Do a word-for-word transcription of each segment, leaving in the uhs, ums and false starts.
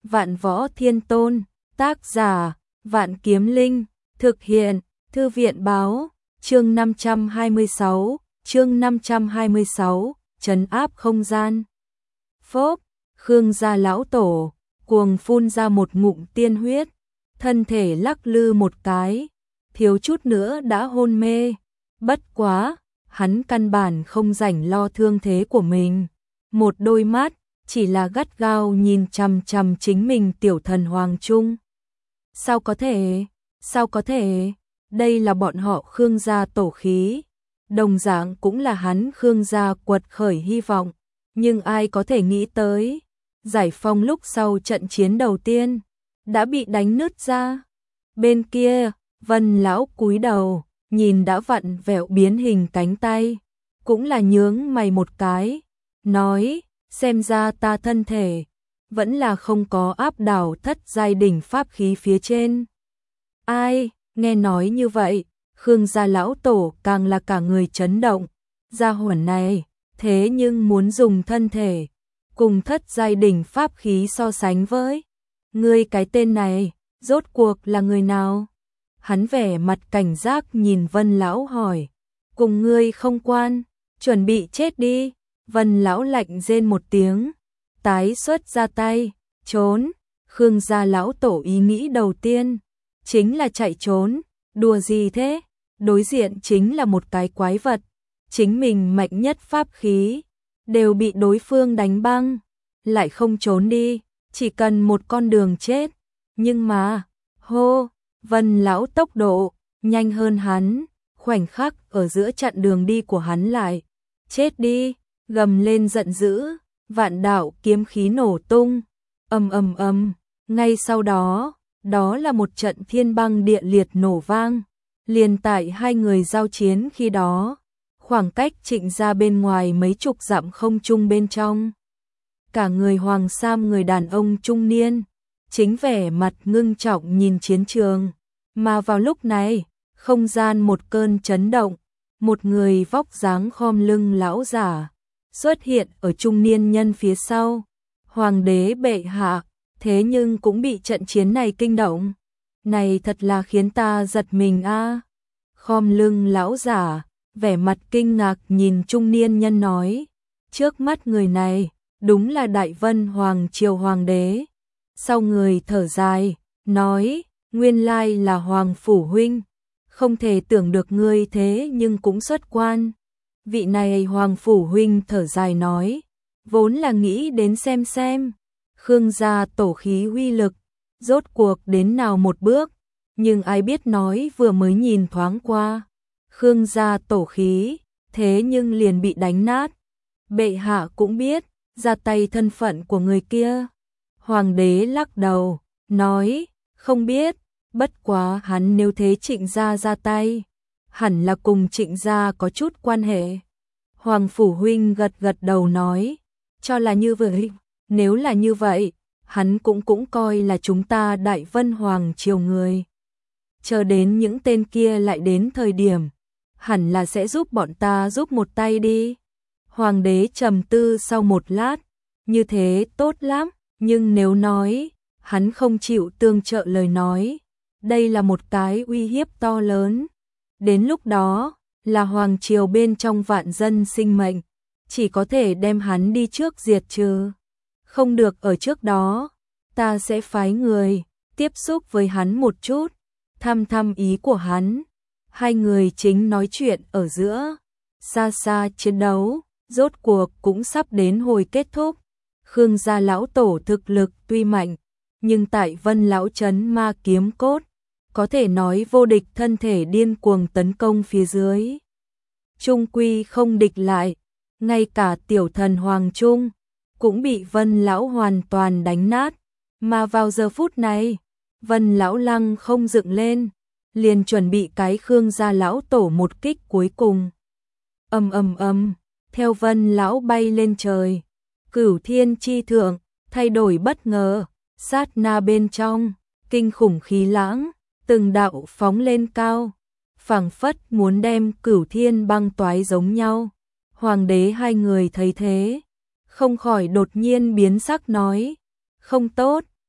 Vạn Võ Thiên Tôn, tác giả, Vạn Kiếm Linh, thực hiện, Thư viện báo, chương năm trăm hai mươi sáu, chương năm trăm hai mươi sáu, trấn áp không gian. Phốp, Khương gia lão tổ, cuồng phun ra một ngụm tiên huyết, thân thể lắc lư một cái, thiếu chút nữa đã hôn mê, bất quá, hắn căn bản không rảnh lo thương thế của mình, một đôi mắt chỉ là gắt gao nhìn chằm chằm chính mình tiểu thần Hoàng Trung. Sao có thể, sao có thể, đây là bọn họ Khương gia tổ khí, đồng dạng cũng là hắn Khương gia quật khởi hy vọng, nhưng ai có thể nghĩ tới, giải phong lúc sau trận chiến đầu tiên, đã bị đánh nứt ra. Bên kia, Vân lão cúi đầu, nhìn đã vặn vẹo biến hình cánh tay, cũng là nhướng mày một cái, nói, xem ra ta thân thể, vẫn là không có áp đảo thất giai đỉnh pháp khí phía trên. Ai, nghe nói như vậy, Khương gia lão tổ càng là cả người chấn động, gia hỏa này, thế nhưng muốn dùng thân thể, cùng thất giai đỉnh pháp khí so sánh với. Ngươi cái tên này, rốt cuộc là người nào? Hắn vẻ mặt cảnh giác nhìn Vân lão hỏi, cùng ngươi không quan, chuẩn bị chết đi. Vân lão lạnh rên một tiếng, tái xuất ra tay, trốn. Khương gia lão tổ ý nghĩ đầu tiên chính là chạy trốn, đùa gì thế? Đối diện chính là một cái quái vật, chính mình mạnh nhất pháp khí đều bị đối phương đánh băng, lại không trốn đi, chỉ cần một con đường chết. Nhưng mà, hô, Vân lão tốc độ nhanh hơn hắn, khoảnh khắc ở giữa chặn đường đi của hắn lại. Chết đi, gầm lên giận dữ, vạn đạo kiếm khí nổ tung, ầm ầm ầm, ngay sau đó, đó là một trận thiên băng địa liệt nổ vang, liền tại hai người giao chiến khi đó, khoảng cách Trịnh gia bên ngoài mấy chục dặm không trung bên trong. Cả người hoàng sam người đàn ông trung niên, chính vẻ mặt ngưng trọng nhìn chiến trường, mà vào lúc này, không gian một cơn chấn động, một người vóc dáng khom lưng lão giả xuất hiện ở trung niên nhân phía sau. Hoàng đế bệ hạ, thế nhưng cũng bị trận chiến này kinh động. Này thật là khiến ta giật mình a. À. Khom lưng lão giả, vẻ mặt kinh ngạc nhìn trung niên nhân nói, trước mắt người này, đúng là Đại Vân Hoàng triều hoàng đế. Sau người thở dài, nói, nguyên lai là Hoàng phủ huynh, không thể tưởng được ngươi thế nhưng cũng xuất quan. Vị này Hoàng phủ huynh thở dài nói, vốn là nghĩ đến xem xem, Khương gia tổ khí uy lực, rốt cuộc đến nào một bước, nhưng ai biết nói vừa mới nhìn thoáng qua, Khương gia tổ khí, thế nhưng liền bị đánh nát. Bệ hạ cũng biết, ra tay thân phận của người kia. Hoàng đế lắc đầu, nói, không biết, bất quá hắn nếu thế Trịnh gia ra tay, hẳn là cùng Trịnh gia có chút quan hệ. Hoàng phủ huynh gật gật đầu nói, cho là như vậy, nếu là như vậy, hắn cũng cũng coi là chúng ta Đại Vân Hoàng triều người. Chờ đến những tên kia lại đến thời điểm, hẳn là sẽ giúp bọn ta giúp một tay đi. Hoàng đế trầm tư sau một lát, như thế tốt lắm, nhưng nếu nói, hắn không chịu tương trợ lời nói, đây là một cái uy hiếp to lớn. Đến lúc đó, là hoàng triều bên trong vạn dân sinh mệnh, chỉ có thể đem hắn đi trước diệt trừ. Không được ở trước đó, ta sẽ phái người, tiếp xúc với hắn một chút, thăm thăm ý của hắn. Hai người chính nói chuyện ở giữa, xa xa chiến đấu, rốt cuộc cũng sắp đến hồi kết thúc. Khương gia lão tổ thực lực tuy mạnh, nhưng tại Vân lão trấn ma kiếm cốt, có thể nói vô địch thân thể điên cuồng tấn công phía dưới. Trung quy không địch lại, ngay cả tiểu thần Hoàng Trung, cũng bị Vân lão hoàn toàn đánh nát. Mà vào giờ phút này, Vân lão lăng không dựng lên, liền chuẩn bị cái Khương gia lão tổ một kích cuối cùng. Ầm ầm ầm, theo Vân lão bay lên trời, cửu thiên chi thượng, thay đổi bất ngờ, sát na bên trong, kinh khủng khí lãng, từng đạo phóng lên cao, phảng phất muốn đem cửu thiên băng toái giống nhau. Hoàng đế hai người thấy thế, không khỏi đột nhiên biến sắc nói, không tốt,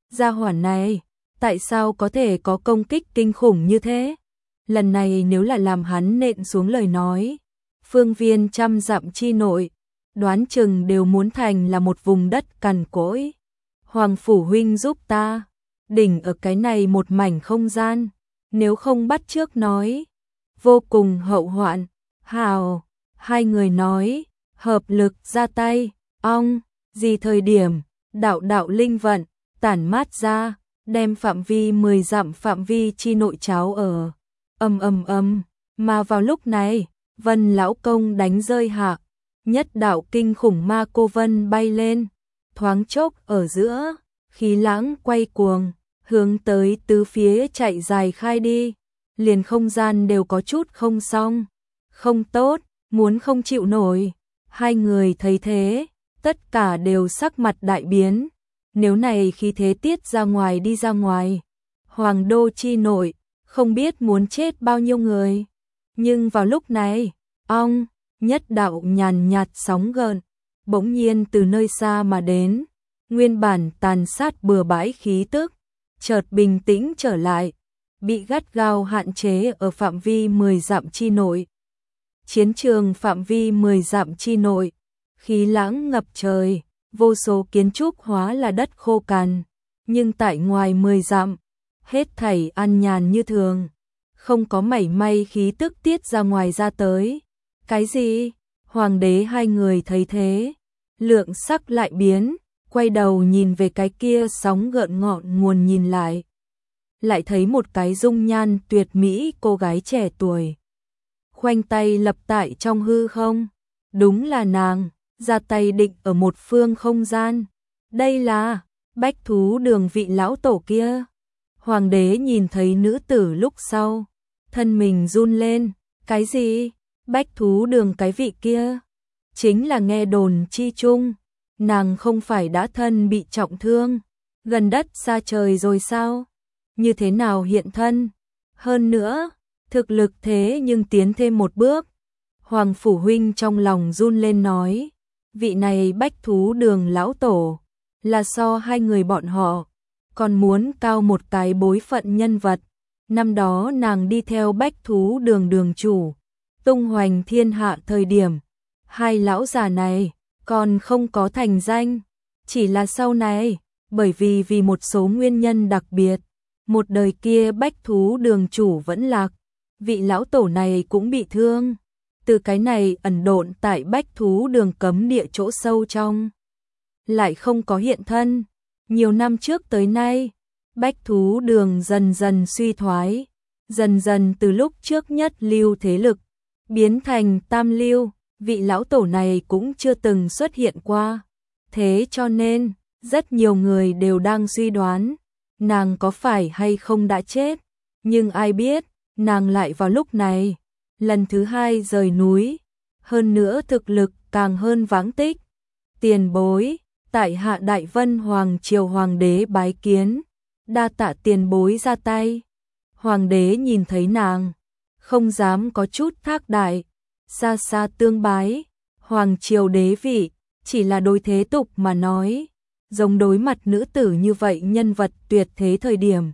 Gia hỏa này, tại sao có thể có công kích kinh khủng như thế? Lần này nếu là làm hắn nện xuống lời nói, phương viên trăm dặm chi nội, đoán chừng đều muốn thành là một vùng đất cằn cỗi. Hoàng phủ huynh giúp ta, đỉnh ở cái này một mảnh không gian, nếu không bắt trước nói, vô cùng hậu hoạn. Hào, hai người nói, hợp lực ra tay, ong, gì thời điểm, đạo đạo linh vận, tản mát ra, đem phạm vi mười dặm phạm vi chi nội cháo ở. Ầm ầm ầm, mà vào lúc này, Vân lão công đánh rơi hạ, nhất đạo kinh khủng ma cô vân bay lên, thoáng chốc ở giữa, khí lãng quay cuồng, hướng tới tứ phía chạy dài khai đi, liền không gian đều có chút không xong, không tốt, muốn không chịu nổi. Hai người thấy thế, tất cả đều sắc mặt đại biến, nếu này khí thế tiết ra ngoài đi ra ngoài, hoàng đô chi nội, không biết muốn chết bao nhiêu người. Nhưng vào lúc này, ong, nhất đạo nhàn nhạt sóng gợn, bỗng nhiên từ nơi xa mà đến, nguyên bản tàn sát bừa bãi khí tức, chợt bình tĩnh trở lại, bị gắt gao hạn chế ở phạm vi mười dặm chi nội. Chiến trường phạm vi mười dặm chi nội, khí lãng ngập trời, vô số kiến trúc hóa là đất khô cằn, nhưng tại ngoài mười dặm, hết thảy an nhàn như thường, không có mảy may khí tức tiết ra ngoài ra tới. Cái gì? Hoàng đế hai người thấy thế, lượng sắc lại biến, quay đầu nhìn về cái kia sóng gợn ngọn nguồn nhìn lại. Lại thấy một cái dung nhan tuyệt mỹ cô gái trẻ tuổi. Khoanh tay lập tại trong hư không, đúng là nàng, ra tay định ở một phương không gian. Đây là Bách Thú Đường vị lão tổ kia. Hoàng đế nhìn thấy nữ tử lúc sau, thân mình run lên, cái gì? Bách Thú Đường cái vị kia? Chính là nghe đồn chi chung, nàng không phải đã thân bị trọng thương, gần đất xa trời rồi sao? Như thế nào hiện thân? Hơn nữa, thực lực thế nhưng tiến thêm một bước. Hoàng phủ huynh trong lòng run lên nói, vị này Bách Thú Đường lão tổ, là so hai người bọn họ, còn muốn cao một cái bối phận nhân vật. Năm đó nàng đi theo Bách Thú Đường đường chủ, tung hoành thiên hạ thời điểm, hai lão già này còn không có thành danh, chỉ là sau này, bởi vì vì một số nguyên nhân đặc biệt, một đời kia Bách Thú Đường chủ vẫn lạc, vị lão tổ này cũng bị thương, từ cái này ẩn độn tại Bách Thú Đường cấm địa chỗ sâu trong, lại không có hiện thân. Nhiều năm trước tới nay, Bách Thú Đường dần dần suy thoái, dần dần từ lúc trước nhất lưu thế lực, biến thành tam lưu, vị lão tổ này cũng chưa từng xuất hiện qua. Thế cho nên, rất nhiều người đều đang suy đoán, nàng có phải hay không đã chết, nhưng ai biết, nàng lại vào lúc này, lần thứ hai rời núi, hơn nữa thực lực càng hơn vãng tích. Tiền bối, tại hạ Đại Vân Hoàng triều hoàng đế bái kiến, đa tạ tiền bối ra tay. Hoàng đế nhìn thấy nàng, không dám có chút thác đại, xa xa tương bái. Hoàng triều đế vị, chỉ là đối thế tục mà nói, giống đối mặt nữ tử như vậy nhân vật tuyệt thế thời điểm,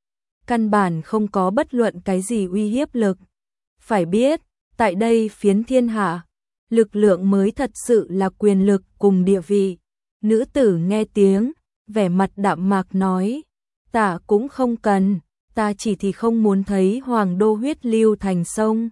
căn bản không có bất luận cái gì uy hiếp lực. Phải biết, tại đây phiến thiên hạ, lực lượng mới thật sự là quyền lực cùng địa vị. Nữ tử nghe tiếng, vẻ mặt đạm mạc nói, ta cũng không cần, ta chỉ thì không muốn thấy hoàng đô huyết lưu thành sông,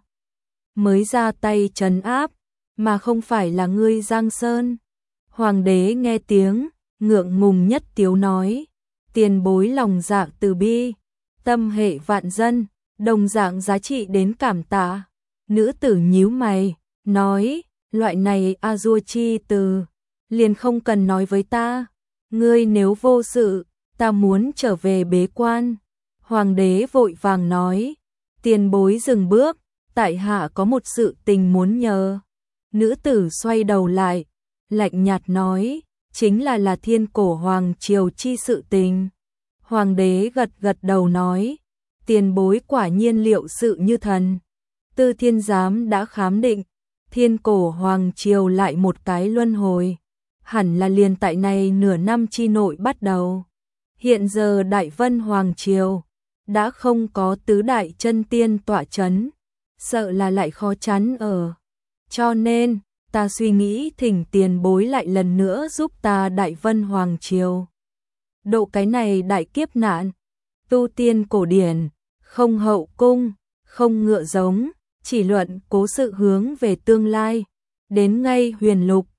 mới ra tay trấn áp, mà không phải là ngươi Giang Sơn. Hoàng đế nghe tiếng, ngượng ngùng nhất tiếu nói, tiền bối lòng dạ từ bi, tâm hệ vạn dân, đồng dạng giá trị đến cảm tạ. Nữ tử nhíu mày, nói, loại này a dua chi từ, liền không cần nói với ta, ngươi nếu vô sự, ta muốn trở về bế quan. Hoàng đế vội vàng nói, tiền bối dừng bước, tại hạ có một sự tình muốn nhờ. Nữ tử xoay đầu lại, lạnh nhạt nói, chính là là Thiên Cổ Hoàng triều chi sự tình. Hoàng đế gật gật đầu nói, tiền bối quả nhiên liệu sự như thần. Tư Thiên Giám đã khám định, Thiên Cổ Hoàng triều lại một cái luân hồi, hẳn là liền tại này nửa năm chi nội bắt đầu. Hiện giờ Đại Vân Hoàng Triều đã không có tứ đại chân tiên tọa chấn, sợ là lại khó chắn ở. Cho nên, ta suy nghĩ thỉnh tiền bối lại lần nữa giúp ta Đại Vân Hoàng Triều độ cái này đại kiếp nạn. Tu tiên cổ điển, không hậu cung, không ngựa giống, chỉ luận cố sự hướng về tương lai. Đến ngay huyền lục,